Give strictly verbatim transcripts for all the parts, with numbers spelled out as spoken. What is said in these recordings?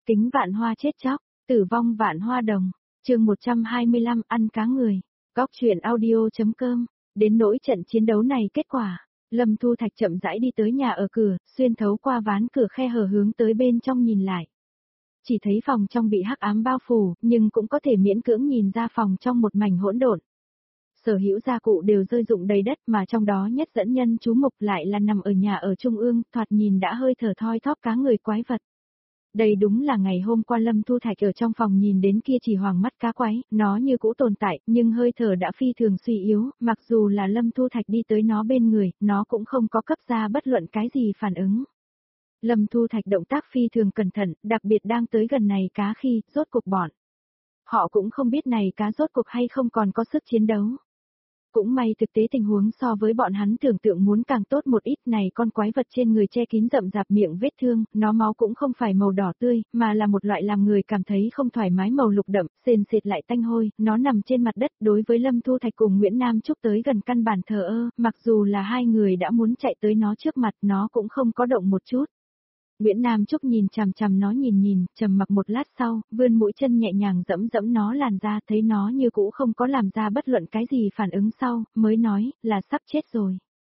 Kính vạn hoa chết chóc, tử vong vạn hoa đồng, chương một trăm hai mươi lăm ăn cá người, góc truyện audio.com, đến nỗi trận chiến đấu này kết quả, Lâm Thu Thạch chậm rãi đi tới nhà ở cửa, xuyên thấu qua ván cửa khe hở hướng tới bên trong nhìn lại. Chỉ thấy phòng trong bị hắc ám bao phủ, nhưng cũng có thể miễn cưỡng nhìn ra phòng trong một mảnh hỗn độn. Sở hữu gia cụ đều rơi rụng đầy đất mà trong đó nhất dẫn nhân chú mục lại là nằm ở nhà ở trung ương, thoạt nhìn đã hơi thở thoi thóp cá người quái vật. Đây đúng là ngày hôm qua Lâm Thu Thạch ở trong phòng nhìn đến kia chỉ hoàng mắt cá quái, nó như cũ tồn tại, nhưng hơi thở đã phi thường suy yếu, mặc dù là Lâm Thu Thạch đi tới nó bên người, nó cũng không có cấp ra bất luận cái gì phản ứng. Lâm Thu Thạch động tác phi thường cẩn thận, đặc biệt đang tới gần này cá khi, rốt cục bọn. Họ cũng không biết này cá rốt cục hay không còn có sức chiến đấu. Cũng may thực tế tình huống so với bọn hắn tưởng tượng muốn càng tốt một ít, này con quái vật trên người che kín rậm rạp miệng vết thương, nó máu cũng không phải màu đỏ tươi, mà là một loại làm người cảm thấy không thoải mái màu lục đậm, sền sệt lại tanh hôi, nó nằm trên mặt đất. Đối với Lâm Thu Thạch cùng Nguyễn Nam Trúc tới gần căn bản thờ ơ, mặc dù là hai người đã muốn chạy tới nó trước mặt, nó cũng không có động một chút. Nguyễn Nam Trúc nhìn chằm chằm nó nhìn nhìn, trầm mặc một lát sau, vươn mũi chân nhẹ nhàng dẫm dẫm nó làn ra, thấy nó như cũ không có làm ra bất luận cái gì phản ứng sau, mới nói, là sắp chết rồi.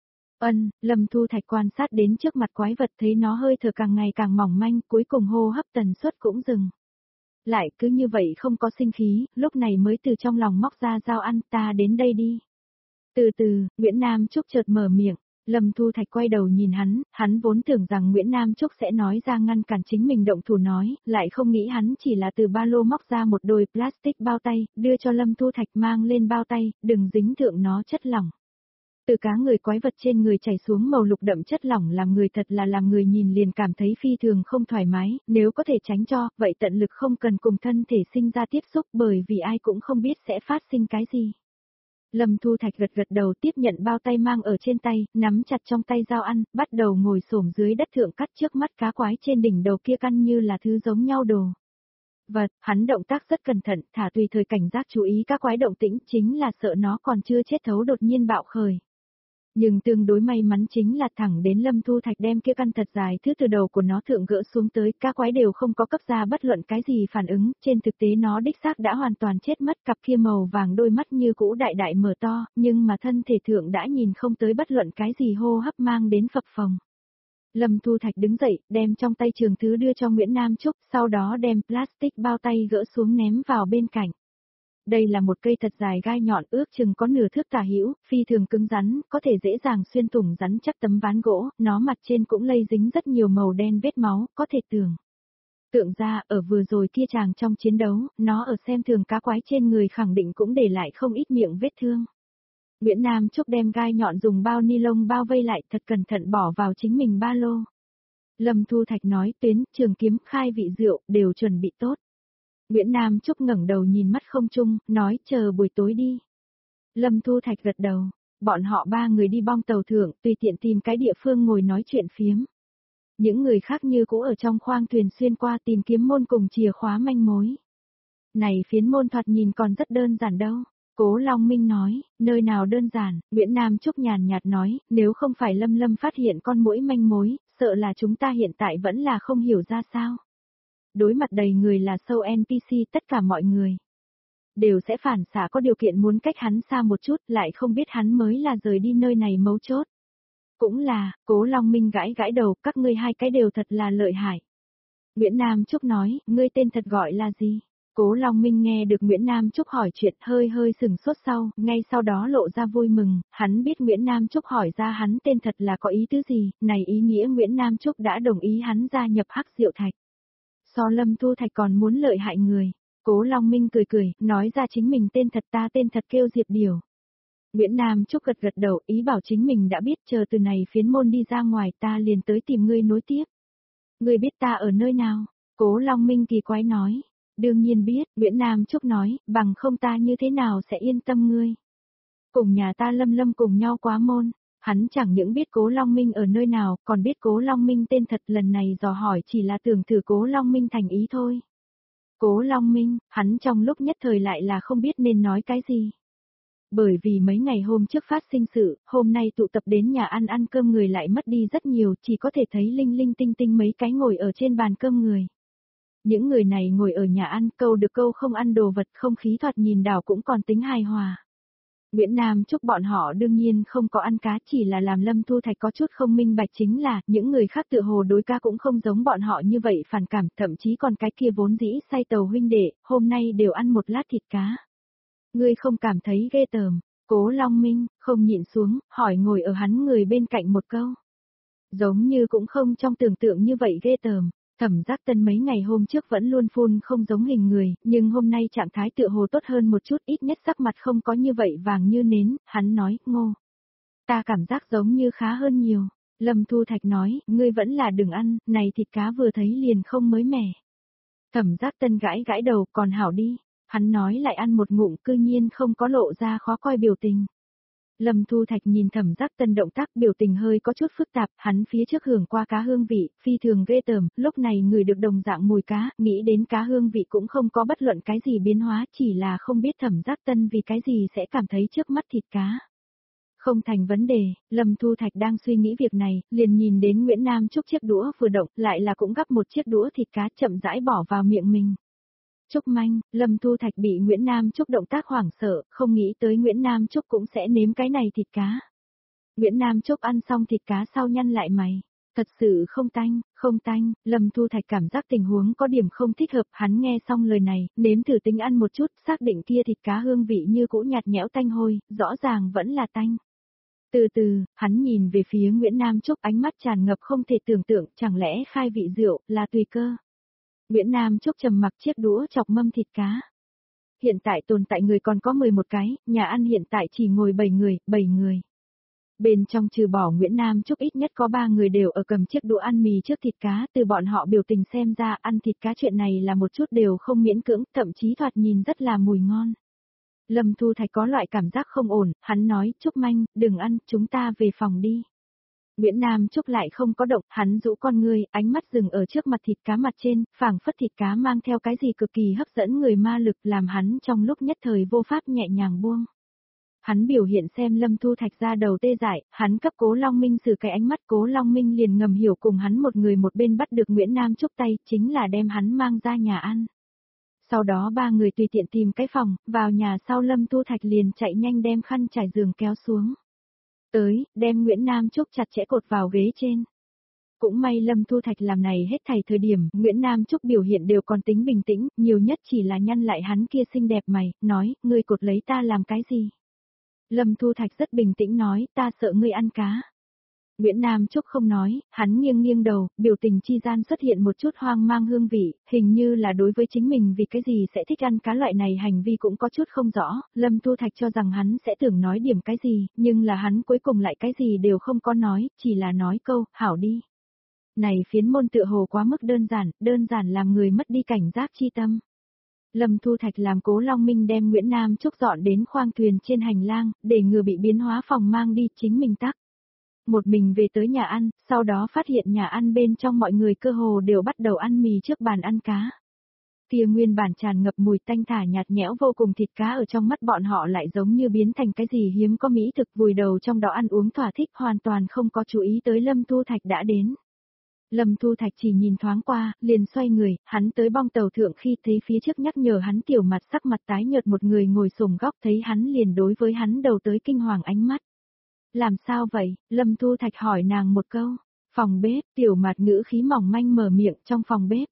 Ân, Lâm Thu Thạch quan sát đến trước mặt quái vật thấy nó hơi thở càng ngày càng mỏng manh, cuối cùng hô hấp tần suất cũng dừng. Lại cứ như vậy không có sinh khí, lúc này mới từ trong lòng móc ra dao ăn, ta đến đây đi. Từ từ, Nguyễn Nam Trúc chợt mở miệng. Lâm Thu Thạch quay đầu nhìn hắn, hắn vốn tưởng rằng Nguyễn Nam Trúc sẽ nói ra ngăn cản chính mình động thủ nói, lại không nghĩ hắn chỉ là từ ba lô móc ra một đôi plastic bao tay, đưa cho Lâm Thu Thạch mang lên bao tay, đừng dính thượng nó chất lỏng. Từ cá người quái vật trên người chảy xuống màu lục đậm chất lỏng làm người thật là làm người nhìn liền cảm thấy phi thường không thoải mái, nếu có thể tránh cho, vậy tận lực không cần cùng thân thể sinh ra tiếp xúc bởi vì ai cũng không biết sẽ phát sinh cái gì. Lâm Thu Thạch gật gật đầu tiếp nhận bao tay mang ở trên tay, nắm chặt trong tay dao ăn, bắt đầu ngồi xổm dưới đất thượng cắt trước mắt cá quái trên đỉnh đầu kia căn như là thứ giống nhau đồ. Vật, hắn động tác rất cẩn thận, thả tùy thời cảnh giác chú ý các quái động tĩnh, chính là sợ nó còn chưa chết thấu đột nhiên bạo khởi. Nhưng tương đối may mắn chính là thẳng đến Lâm Thu Thạch đem kia căn thật dài thứ từ đầu của nó thượng gỡ xuống tới, các quái đều không có cấp ra bất luận cái gì phản ứng, trên thực tế nó đích xác đã hoàn toàn chết mất, cặp kia màu vàng đôi mắt như cũ đại đại mở to, nhưng mà thân thể thượng đã nhìn không tới bất luận cái gì hô hấp mang đến phập phồng. Lâm Thu Thạch đứng dậy, đem trong tay trường thứ đưa cho Nguyễn Nam Trúc, sau đó đem plastic bao tay gỡ xuống ném vào bên cạnh. Đây là một cây thật dài gai nhọn ước chừng có nửa thước tả hữu, phi thường cứng rắn, có thể dễ dàng xuyên thủng rắn chắc tấm ván gỗ, nó mặt trên cũng lây dính rất nhiều màu đen vết máu, có thể tưởng. Tượng ra, ở vừa rồi kia chàng trong chiến đấu, nó ở xem thường cá quái trên người khẳng định cũng để lại không ít miệng vết thương. Nguyễn Nam Trúc đem gai nhọn dùng bao ni lông bao vây lại thật cẩn thận bỏ vào chính mình ba lô. Lâm Thu Thạch nói tuyến, trường kiếm, khai vị rượu, đều chuẩn bị tốt. Nguyễn Nam Trúc ngẩng đầu nhìn mắt không trung, nói chờ buổi tối đi. Lâm Thu Thạch gật đầu, bọn họ ba người đi bong tàu thượng, tùy tiện tìm cái địa phương ngồi nói chuyện phiếm. Những người khác như cũ ở trong khoang thuyền xuyên qua tìm kiếm môn cùng chìa khóa manh mối. Này phiến môn thoạt nhìn còn rất đơn giản đâu. Cố Long Minh nói, nơi nào đơn giản, Nguyễn Nam Trúc nhàn nhạt nói, nếu không phải Lâm Lâm phát hiện con muỗi manh mối, sợ là chúng ta hiện tại vẫn là không hiểu ra sao. Đối mặt đầy người là sâu en pê xê tất cả mọi người đều sẽ phản xạ có điều kiện muốn cách hắn xa một chút, lại không biết hắn mới là rời đi nơi này mấu chốt. Cũng là, Cố Long Minh gãi gãi đầu, các ngươi hai cái đều thật là lợi hại. Nguyễn Nam Trúc nói, ngươi tên thật gọi là gì? Cố Long Minh nghe được Nguyễn Nam Trúc hỏi chuyện hơi hơi sừng sốt sau, ngay sau đó lộ ra vui mừng, hắn biết Nguyễn Nam Trúc hỏi ra hắn tên thật là có ý tứ gì, này ý nghĩa Nguyễn Nam Trúc đã đồng ý hắn gia nhập Hắc Diệu Thạch. So Lâm Thu Thạch còn muốn lợi hại người. Cố Long Minh cười cười, nói ra chính mình tên thật ta tên thật kêu Diệp Điểu. Nguyễn Nam Trúc gật gật đầu ý bảo chính mình đã biết chờ từ này phiến môn đi ra ngoài ta liền tới tìm ngươi nối tiếp. Ngươi biết ta ở nơi nào? Cố Long Minh kỳ quái nói. Đương nhiên biết, Nguyễn Nam Trúc nói, bằng không ta như thế nào sẽ yên tâm ngươi. Cùng nhà ta Lâm Lâm cùng nhau quá môn. Hắn chẳng những biết Cố Long Minh ở nơi nào, còn biết Cố Long Minh tên thật lần này dò hỏi chỉ là tưởng thử Cố Long Minh thành ý thôi. Cố Long Minh, hắn trong lúc nhất thời lại là không biết nên nói cái gì. Bởi vì mấy ngày hôm trước phát sinh sự, hôm nay tụ tập đến nhà ăn ăn cơm người lại mất đi rất nhiều, chỉ có thể thấy linh linh tinh tinh mấy cái ngồi ở trên bàn cơm người. Những người này ngồi ở nhà ăn, câu được câu không ăn đồ vật, không khí thoạt nhìn đảo cũng còn tính hài hòa. Nguyễn Nam chúc bọn họ đương nhiên không có ăn cá, chỉ là làm Lâm Thu Thạch có chút không minh bạch chính là, những người khác tự hồ đối cá cũng không giống bọn họ như vậy phản cảm, thậm chí còn cái kia vốn dĩ say tàu huynh đệ, hôm nay đều ăn một lát thịt cá. Ngươi không cảm thấy ghê tởm? Cố Long Minh, không nhịn xuống, hỏi ngồi ở hắn người bên cạnh một câu. Giống như cũng không trong tưởng tượng như vậy ghê tởm. Thẩm Giác Tân mấy ngày hôm trước vẫn luôn phun không giống hình người, nhưng hôm nay trạng thái tựa hồ tốt hơn một chút, ít nhất sắc mặt không có như vậy vàng như nến, hắn nói, ngô. Ta cảm giác giống như khá hơn nhiều. Lâm Thu Thạch nói, ngươi vẫn là đừng ăn, này thịt cá vừa thấy liền không mới mẻ. Thẩm Giác Tân gãi gãi đầu, còn hảo đi. Hắn nói lại ăn một ngụm, cư nhiên không có lộ ra khó coi biểu tình. Lâm Thu Thạch nhìn Thẩm Giác Tân động tác, biểu tình hơi có chút phức tạp, hắn phía trước hưởng qua cá hương vị, phi thường ghê tởm, lúc này người được đồng dạng mùi cá, nghĩ đến cá hương vị cũng không có bất luận cái gì biến hóa, chỉ là không biết Thẩm Giác Tân vì cái gì sẽ cảm thấy trước mắt thịt cá. Không thành vấn đề, Lâm Thu Thạch đang suy nghĩ việc này, liền nhìn đến Nguyễn Nam Trúc chiếc đũa vừa động, lại là cũng gắp một chiếc đũa thịt cá chậm rãi bỏ vào miệng mình. Trúc manh, Lâm Thu Thạch bị Nguyễn Nam Trúc động tác hoảng sợ, không nghĩ tới Nguyễn Nam Trúc cũng sẽ nếm cái này thịt cá. Nguyễn Nam Trúc ăn xong thịt cá sau nhăn lại mày. Thật sự không tanh, không tanh, Lâm Thu Thạch cảm giác tình huống có điểm không thích hợp, hắn nghe xong lời này, nếm thử tính ăn một chút, xác định kia thịt cá hương vị như cũ nhạt nhẽo tanh hôi, rõ ràng vẫn là tanh. Từ từ, hắn nhìn về phía Nguyễn Nam Trúc ánh mắt tràn ngập không thể tưởng tượng, chẳng lẽ khai vị rượu, là tùy cơ. Nguyễn Nam Trúc trầm mặc chiếc đũa chọc mâm thịt cá. Hiện tại tồn tại người còn có mười một cái, nhà ăn hiện tại chỉ ngồi bảy người, bảy người. Bên trong trừ bỏ Nguyễn Nam Trúc ít nhất có ba người đều ở cầm chiếc đũa ăn mì trước thịt cá, từ bọn họ biểu tình xem ra ăn thịt cá chuyện này là một chút đều không miễn cưỡng, thậm chí thoạt nhìn rất là mùi ngon. Lâm Thu Thạch có loại cảm giác không ổn, hắn nói, Trúc manh, đừng ăn, chúng ta về phòng đi. Nguyễn Nam Trúc lại không có động, hắn rũ con ngươi, ánh mắt dừng ở trước mặt thịt cá mặt trên, phảng phất thịt cá mang theo cái gì cực kỳ hấp dẫn người ma lực làm hắn trong lúc nhất thời vô pháp nhẹ nhàng buông. Hắn biểu hiện xem Lâm Thu Thạch ra đầu tê dại, hắn cấp Cố Long Minh xử cái ánh mắt, Cố Long Minh liền ngầm hiểu cùng hắn một người một bên bắt được Nguyễn Nam Trúc tay, chính là đem hắn mang ra nhà ăn. Sau đó ba người tùy tiện tìm cái phòng, vào nhà sau Lâm Thu Thạch liền chạy nhanh đem khăn trải giường kéo xuống. Tới, đem Nguyễn Nam Trúc chặt chẽ cột vào ghế trên. Cũng may Lâm Thu Thạch làm này hết thảy thời điểm, Nguyễn Nam Trúc biểu hiện đều còn tính bình tĩnh, nhiều nhất chỉ là nhăn lại hắn kia xinh đẹp mày, nói, ngươi cột lấy ta làm cái gì? Lâm Thu Thạch rất bình tĩnh nói, ta sợ ngươi ăn cá. Nguyễn Nam Trúc không nói, hắn nghiêng nghiêng đầu, biểu tình chi gian xuất hiện một chút hoang mang hương vị, hình như là đối với chính mình vì cái gì sẽ thích ăn cá loại này hành vi cũng có chút không rõ, Lâm Thu Thạch cho rằng hắn sẽ tưởng nói điểm cái gì, nhưng là hắn cuối cùng lại cái gì đều không có nói, chỉ là nói câu, hảo đi. Này phiến môn tựa hồ quá mức đơn giản, đơn giản làm người mất đi cảnh giác chi tâm. Lâm Thu Thạch làm Cố Long Minh đem Nguyễn Nam Trúc dọn đến khoang thuyền trên hành lang, để ngừa bị biến hóa phòng mang đi chính mình tắc. Một mình về tới nhà ăn, sau đó phát hiện nhà ăn bên trong mọi người cơ hồ đều bắt đầu ăn mì trước bàn ăn cá. Kia nguyên bản tràn ngập mùi tanh thả nhạt nhẽo vô cùng thịt cá ở trong mắt bọn họ lại giống như biến thành cái gì hiếm có mỹ thực vùi đầu trong đó ăn uống thỏa thích hoàn toàn không có chú ý tới Lâm Thu Thạch đã đến. Lâm Thu Thạch chỉ nhìn thoáng qua, liền xoay người, hắn tới bong tàu thượng khi thấy phía trước nhắc nhở hắn tiểu mặt sắc mặt tái nhợt một người ngồi xổm góc thấy hắn liền đối với hắn đầu tới kinh hoàng ánh mắt. Làm sao vậy? Lâm Thu Thạch hỏi nàng một câu. Phòng bếp, tiểu mặt ngữ khí mỏng manh mở miệng trong phòng bếp.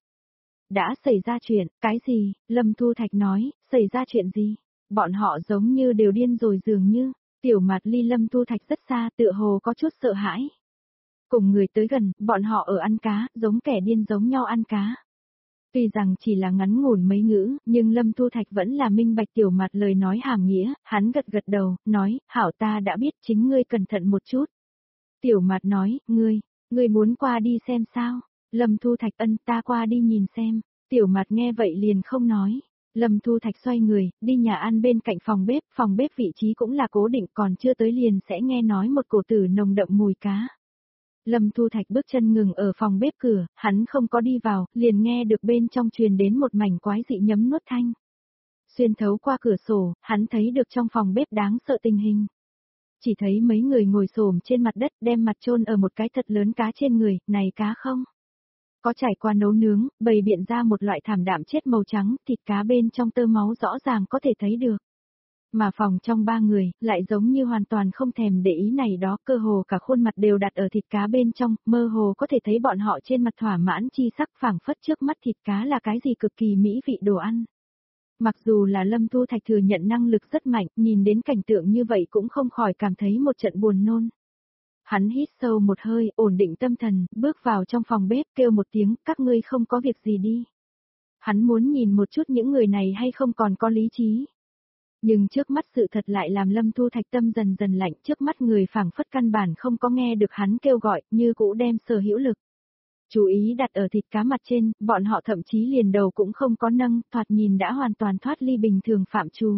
Đã xảy ra chuyện, cái gì? Lâm Thu Thạch nói, xảy ra chuyện gì? Bọn họ giống như đều điên rồi dường như, tiểu mặt ly Lâm Thu Thạch rất xa tựa hồ có chút sợ hãi. Cùng người tới gần, bọn họ ở ăn cá, giống kẻ điên giống nhau ăn cá. Tuy rằng chỉ là ngắn ngủn mấy ngữ, nhưng Lâm Thu Thạch vẫn là minh bạch tiểu mặt lời nói hàm nghĩa, hắn gật gật đầu, nói, hảo ta đã biết chính ngươi cẩn thận một chút. Tiểu mặt nói, ngươi, ngươi muốn qua đi xem sao? Lâm Thu Thạch ân ta qua đi nhìn xem, tiểu mặt nghe vậy liền không nói. Lâm Thu Thạch xoay người, đi nhà ăn bên cạnh phòng bếp, phòng bếp vị trí cũng là cố định còn chưa tới liền sẽ nghe nói một cổ tử nồng đậm mùi cá. Lâm Thu Thạch bước chân ngừng ở phòng bếp cửa, hắn không có đi vào, liền nghe được bên trong truyền đến một mảnh quái dị nhấm nuốt thanh. Xuyên thấu qua cửa sổ, hắn thấy được trong phòng bếp đáng sợ tình hình. Chỉ thấy mấy người ngồi xổm trên mặt đất đem mặt chôn ở một cái thật lớn cá trên người, này cá không? Có trải qua nấu nướng, bày biện ra một loại thảm đạm chết màu trắng, thịt cá bên trong tơ máu rõ ràng có thể thấy được. Mà phòng trong ba người, lại giống như hoàn toàn không thèm để ý này đó, cơ hồ cả khuôn mặt đều đặt ở thịt cá bên trong, mơ hồ có thể thấy bọn họ trên mặt thỏa mãn chi sắc, phảng phất trước mắt thịt cá là cái gì cực kỳ mỹ vị đồ ăn. Mặc dù là Lâm Thu Thạch thừa nhận năng lực rất mạnh, nhìn đến cảnh tượng như vậy cũng không khỏi cảm thấy một trận buồn nôn. Hắn hít sâu một hơi, ổn định tâm thần, bước vào trong phòng bếp kêu một tiếng, các ngươi không có việc gì đi. Hắn muốn nhìn một chút những người này hay không còn có lý trí. Nhưng trước mắt sự thật lại làm Lâm Thu Thạch tâm dần dần lạnh, trước mắt người phảng phất căn bản không có nghe được hắn kêu gọi, như cũ đem sở hữu lực. Chú ý đặt ở thịt cá mặt trên, bọn họ thậm chí liền đầu cũng không có nâng, thoạt nhìn đã hoàn toàn thoát ly bình thường phạm trù.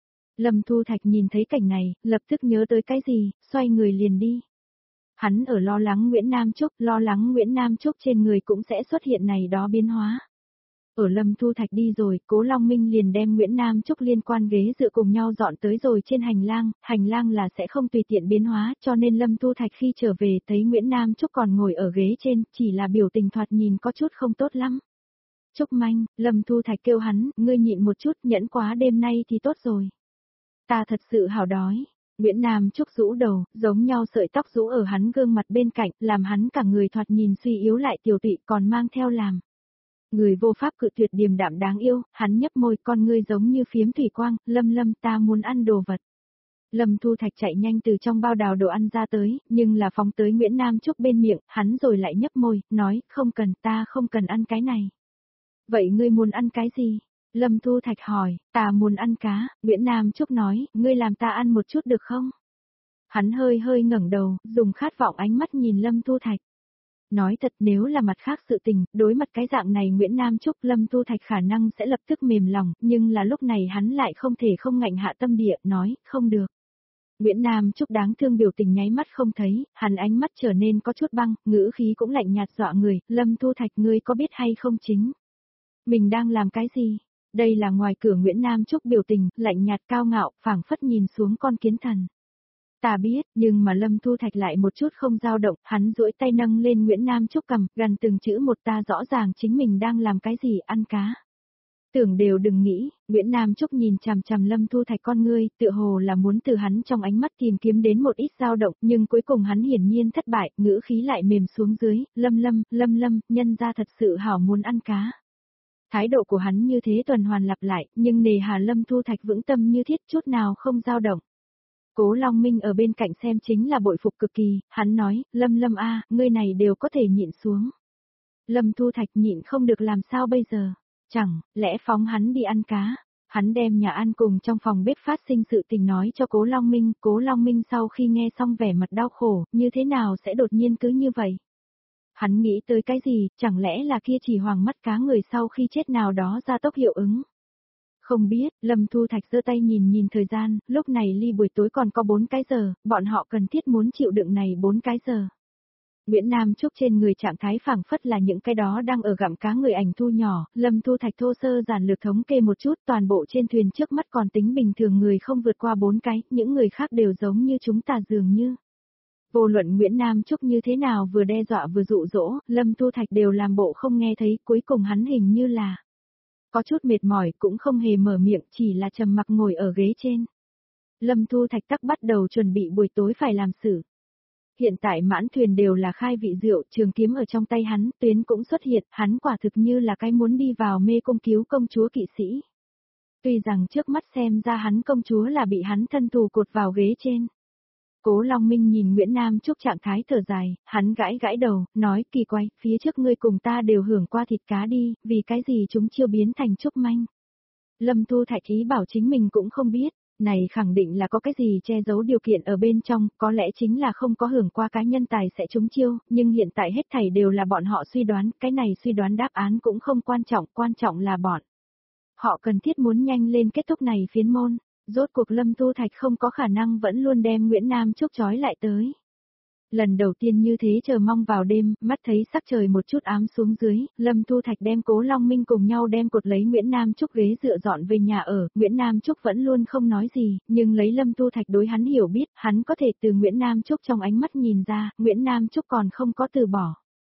Lâm Thu Thạch nhìn thấy cảnh này, lập tức nhớ tới cái gì, xoay người liền đi. Hắn ở lo lắng Nguyễn Nam Trúc, lo lắng Nguyễn Nam Trúc trên người cũng sẽ xuất hiện này đó biến hóa. Ở Lâm Thu Thạch đi rồi, Cố Long Minh liền đem Nguyễn Nam Trúc liên quan ghế dựa cùng nhau dọn tới rồi trên hành lang, hành lang là sẽ không tùy tiện biến hóa, cho nên Lâm Thu Thạch khi trở về thấy Nguyễn Nam Trúc còn ngồi ở ghế trên, chỉ là biểu tình thoạt nhìn có chút không tốt lắm. Trúc Manh, Lâm Thu Thạch kêu hắn, ngươi nhịn một chút, nhẫn quá đêm nay thì tốt rồi. Ta thật sự hào đói. Nguyễn Nam Trúc rũ đầu, giống nhau sợi tóc rũ ở hắn gương mặt bên cạnh, làm hắn cả người thoạt nhìn suy yếu lại tiểu tụy còn mang theo làm. Người vô pháp cự tuyệt điềm đạm đáng yêu, hắn nhấp môi con ngươi giống như phiếm thủy quang, Lâm Lâm ta muốn ăn đồ vật. Lâm Thu Thạch chạy nhanh từ trong bao đào đồ ăn ra tới, nhưng là phóng tới Nguyễn Nam Trúc bên miệng, hắn rồi lại nhấp môi, nói, không cần, ta không cần ăn cái này. Vậy ngươi muốn ăn cái gì? Lâm Thu Thạch hỏi, ta muốn ăn cá, Nguyễn Nam Trúc nói, ngươi làm ta ăn một chút được không? Hắn hơi hơi ngẩng đầu, dùng khát vọng ánh mắt nhìn Lâm Thu Thạch. Nói thật nếu là mặt khác sự tình, đối mặt cái dạng này Nguyễn Nam Trúc Lâm Thu Thạch khả năng sẽ lập tức mềm lòng, nhưng là lúc này hắn lại không thể không ngạnh hạ tâm địa, nói, không được. Nguyễn Nam Trúc đáng thương biểu tình nháy mắt không thấy, hắn ánh mắt trở nên có chút băng, ngữ khí cũng lạnh nhạt dọa người, Lâm Thu Thạch ngươi có biết hay không chính? Mình đang làm cái gì? Đây là ngoài cửa Nguyễn Nam Trúc biểu tình, lạnh nhạt cao ngạo, phảng phất nhìn xuống con kiến thần. Ta biết, nhưng mà Lâm Thu Thạch lại một chút không dao động, hắn duỗi tay nâng lên Nguyễn Nam Trúc cầm, gần từng chữ một ta rõ ràng chính mình đang làm cái gì, ăn cá. Tưởng đều đừng nghĩ, Nguyễn Nam Trúc nhìn chằm chằm Lâm Thu Thạch con ngươi, tựa hồ là muốn từ hắn trong ánh mắt tìm kiếm đến một ít dao động, nhưng cuối cùng hắn hiển nhiên thất bại, ngữ khí lại mềm xuống dưới, Lâm Lâm, Lâm Lâm, nhân ra thật sự hảo muốn ăn cá. Thái độ của hắn như thế tuần hoàn lặp lại, nhưng nề hà Lâm Thu Thạch vững tâm như thiết chút nào không dao động. Cố Long Minh ở bên cạnh xem chính là bội phục cực kỳ, hắn nói, Lâm Lâm a, ngươi này đều có thể nhịn xuống. Lâm Thu Thạch nhịn không được làm sao bây giờ, chẳng, lẽ phóng hắn đi ăn cá, hắn đem nhà ăn cùng trong phòng bếp phát sinh sự tình nói cho Cố Long Minh, Cố Long Minh sau khi nghe xong vẻ mặt đau khổ, như thế nào sẽ đột nhiên cứ như vậy. Hắn nghĩ tới cái gì, chẳng lẽ là kia chỉ hoàng mắt cá người sau khi chết nào đó ra tốc hiệu ứng. Không biết, Lâm Thu Thạch giơ tay nhìn nhìn thời gian, lúc này ly buổi tối còn có bốn cái giờ, bọn họ cần thiết muốn chịu đựng này bốn cái giờ. Nguyễn Nam Trúc trên người trạng thái phảng phất là những cái đó đang ở gặm cá người ảnh thu nhỏ, Lâm Thu Thạch thô sơ giản lược thống kê một chút, toàn bộ trên thuyền trước mắt còn tính bình thường người không vượt qua bốn cái, những người khác đều giống như chúng ta dường như. Vô luận Nguyễn Nam Trúc như thế nào vừa đe dọa vừa dụ dỗ, Lâm Thu Thạch đều làm bộ không nghe thấy, cuối cùng hắn hình như là có chút mệt mỏi cũng không hề mở miệng, chỉ là trầm mặc ngồi ở ghế trên. Lâm Thu Thạch tắc bắt đầu chuẩn bị buổi tối phải làm sự. Hiện tại mãn thuyền đều là khai vị rượu, trường kiếm ở trong tay hắn, tuyến cũng xuất hiện, hắn quả thực như là cái muốn đi vào mê cung cứu công chúa kỵ sĩ. Tuy rằng trước mắt xem ra hắn công chúa là bị hắn thân thù cột vào ghế trên. Cố Long Minh nhìn Nguyễn Nam Trúc trạng thái thở dài, hắn gãi gãi đầu, nói kỳ quái, phía trước ngươi cùng ta đều hưởng qua thịt cá đi, vì cái gì chúng chưa biến thành Trúc Manh. Lâm Thu Thạch ý bảo chính mình cũng không biết, này khẳng định là có cái gì che giấu điều kiện ở bên trong, có lẽ chính là không có hưởng qua cá nhân tài sẽ trúng chiêu, nhưng hiện tại hết thảy đều là bọn họ suy đoán, cái này suy đoán đáp án cũng không quan trọng, quan trọng là bọn họ cần thiết muốn nhanh lên kết thúc này phiến môn. Rốt cuộc Lâm Thu Thạch không có khả năng vẫn luôn đem Nguyễn Nam Trúc trói lại tới. Lần đầu tiên như thế chờ mong vào đêm, mắt thấy sắc trời một chút ám xuống dưới, Lâm Thu Thạch đem Cố Long Minh cùng nhau đem cột lấy Nguyễn Nam Trúc ghế dựa dọn về nhà ở, Nguyễn Nam Trúc vẫn luôn không nói gì, nhưng lấy Lâm Thu Thạch đối hắn hiểu biết, hắn có thể từ Nguyễn Nam Trúc trong ánh mắt nhìn ra, Nguyễn Nam Trúc còn không có từ bỏ.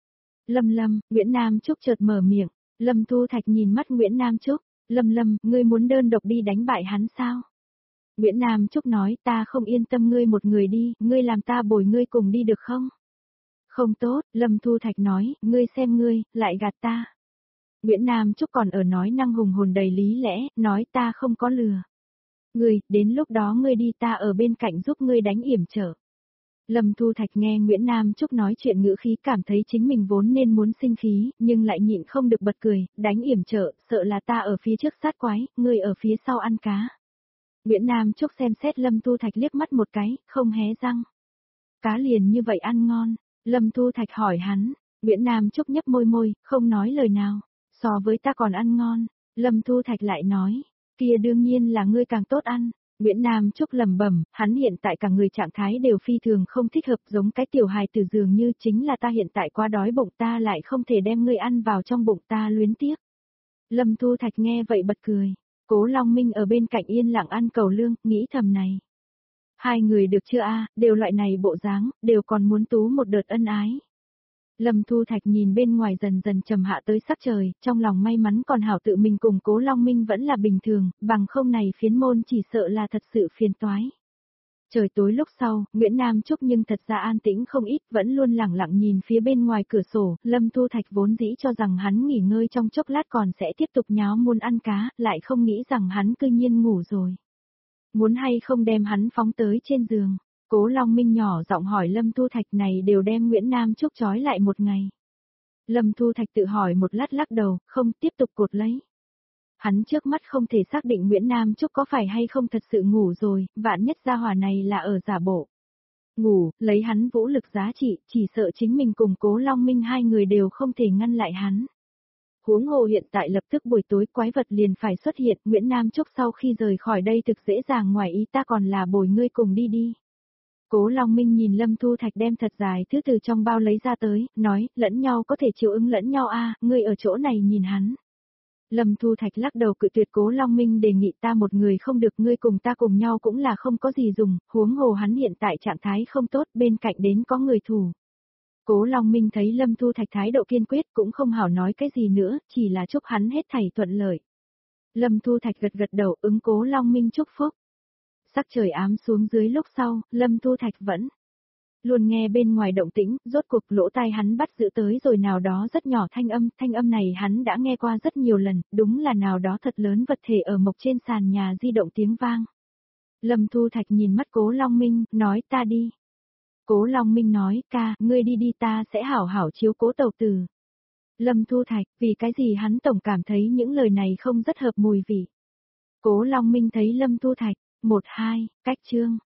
Lâm Lâm, Nguyễn Nam Trúc chợt mở miệng. Lâm Thu Thạch nhìn mắt Nguyễn Nam Trúc. Lâm Lâm, ngươi muốn đơn độc đi đánh bại hắn sao? Nguyễn Nam Trúc nói, ta không yên tâm ngươi một người đi, ngươi làm ta bồi ngươi cùng đi được không? Không tốt, Lâm Thu Thạch nói, ngươi xem ngươi, lại gạt ta. Nguyễn Nam Trúc còn ở nói năng hùng hồn đầy lý lẽ, nói ta không có lừa. Ngươi, đến lúc đó ngươi đi ta ở bên cạnh giúp ngươi đánh yểm trở. Lâm Thu Thạch nghe Nguyễn Nam Trúc nói chuyện ngữ khí cảm thấy chính mình vốn nên muốn sinh khí, nhưng lại nhịn không được bật cười, đánh yểm trở, sợ là ta ở phía trước sát quái, ngươi ở phía sau ăn cá. Nguyễn Nam Trúc xem xét Lâm Thu Thạch liếc mắt một cái, không hé răng. Cá liền như vậy ăn ngon, Lâm Thu Thạch hỏi hắn, Nguyễn Nam Trúc nhấp môi môi, không nói lời nào, so với ta còn ăn ngon, Lâm Thu Thạch lại nói, kia đương nhiên là ngươi càng tốt ăn. Nguyễn Nam Trúc lẩm bẩm, hắn hiện tại cả người trạng thái đều phi thường không thích hợp giống cái tiểu hài tử dường như chính là ta hiện tại quá đói bụng ta lại không thể đem ngươi ăn vào trong bụng ta luyến tiếc. Lâm Thu Thạch nghe vậy bật cười, Cố Long Minh ở bên cạnh yên lặng ăn cầu lương, nghĩ thầm này. Hai người được chưa a, đều loại này bộ dáng, đều còn muốn tú một đợt ân ái. Lâm Thu Thạch nhìn bên ngoài dần dần trầm hạ tới sắc trời, trong lòng may mắn còn hảo tự mình cùng Cố Long Minh vẫn là bình thường, bằng không này phiến môn chỉ sợ là thật sự phiền toái. Trời tối lúc sau, Nguyễn Nam Trúc nhưng thật ra an tĩnh không ít, vẫn luôn lẳng lặng nhìn phía bên ngoài cửa sổ, Lâm Thu Thạch vốn dĩ cho rằng hắn nghỉ ngơi trong chốc lát còn sẽ tiếp tục nháo muôn ăn cá, lại không nghĩ rằng hắn cư nhiên ngủ rồi. Muốn hay không đem hắn phóng tới trên giường. Cố Long Minh nhỏ giọng hỏi Lâm Thu Thạch này đều đem Nguyễn Nam Trúc trói lại một ngày. Lâm Thu Thạch tự hỏi một lát lắc đầu, không tiếp tục cột lấy. Hắn trước mắt không thể xác định Nguyễn Nam Trúc có phải hay không thật sự ngủ rồi, vạn nhất gia hỏa này là ở giả bộ. Ngủ, lấy hắn vũ lực giá trị, chỉ sợ chính mình cùng Cố Long Minh hai người đều không thể ngăn lại hắn. Huống hồ hiện tại lập tức buổi tối quái vật liền phải xuất hiện, Nguyễn Nam Trúc sau khi rời khỏi đây thực dễ dàng ngoài ý ta còn là bồi ngươi cùng đi đi. Cố Long Minh nhìn Lâm Thu Thạch đem thật dài thứ từ trong bao lấy ra tới, nói, lẫn nhau có thể chiều ứng lẫn nhau a, ngươi ở chỗ này nhìn hắn. Lâm Thu Thạch lắc đầu cự tuyệt Cố Long Minh đề nghị ta một người không được ngươi cùng ta cùng nhau cũng là không có gì dùng, huống hồ hắn hiện tại trạng thái không tốt bên cạnh đến có người thủ. Cố Long Minh thấy Lâm Thu Thạch thái độ kiên quyết cũng không hảo nói cái gì nữa, chỉ là chúc hắn hết thảy thuận lợi. Lâm Thu Thạch gật gật đầu ứng Cố Long Minh chúc phúc. Sắc trời ám xuống dưới lúc sau, Lâm Thu Thạch vẫn luôn nghe bên ngoài động tĩnh, rốt cuộc lỗ tai hắn bắt giữ tới rồi nào đó rất nhỏ thanh âm, thanh âm này hắn đã nghe qua rất nhiều lần, đúng là nào đó thật lớn vật thể ở mộc trên sàn nhà di động tiếng vang. Lâm Thu Thạch nhìn mắt Cố Long Minh, nói ta đi. Cố Long Minh nói, ca, ngươi đi đi ta sẽ hảo hảo chiếu cố Tẩu Tử. Lâm Thu Thạch, vì cái gì hắn tổng cảm thấy những lời này không rất hợp mùi vị. Cố Long Minh thấy Lâm Thu Thạch, một hai, cách chương.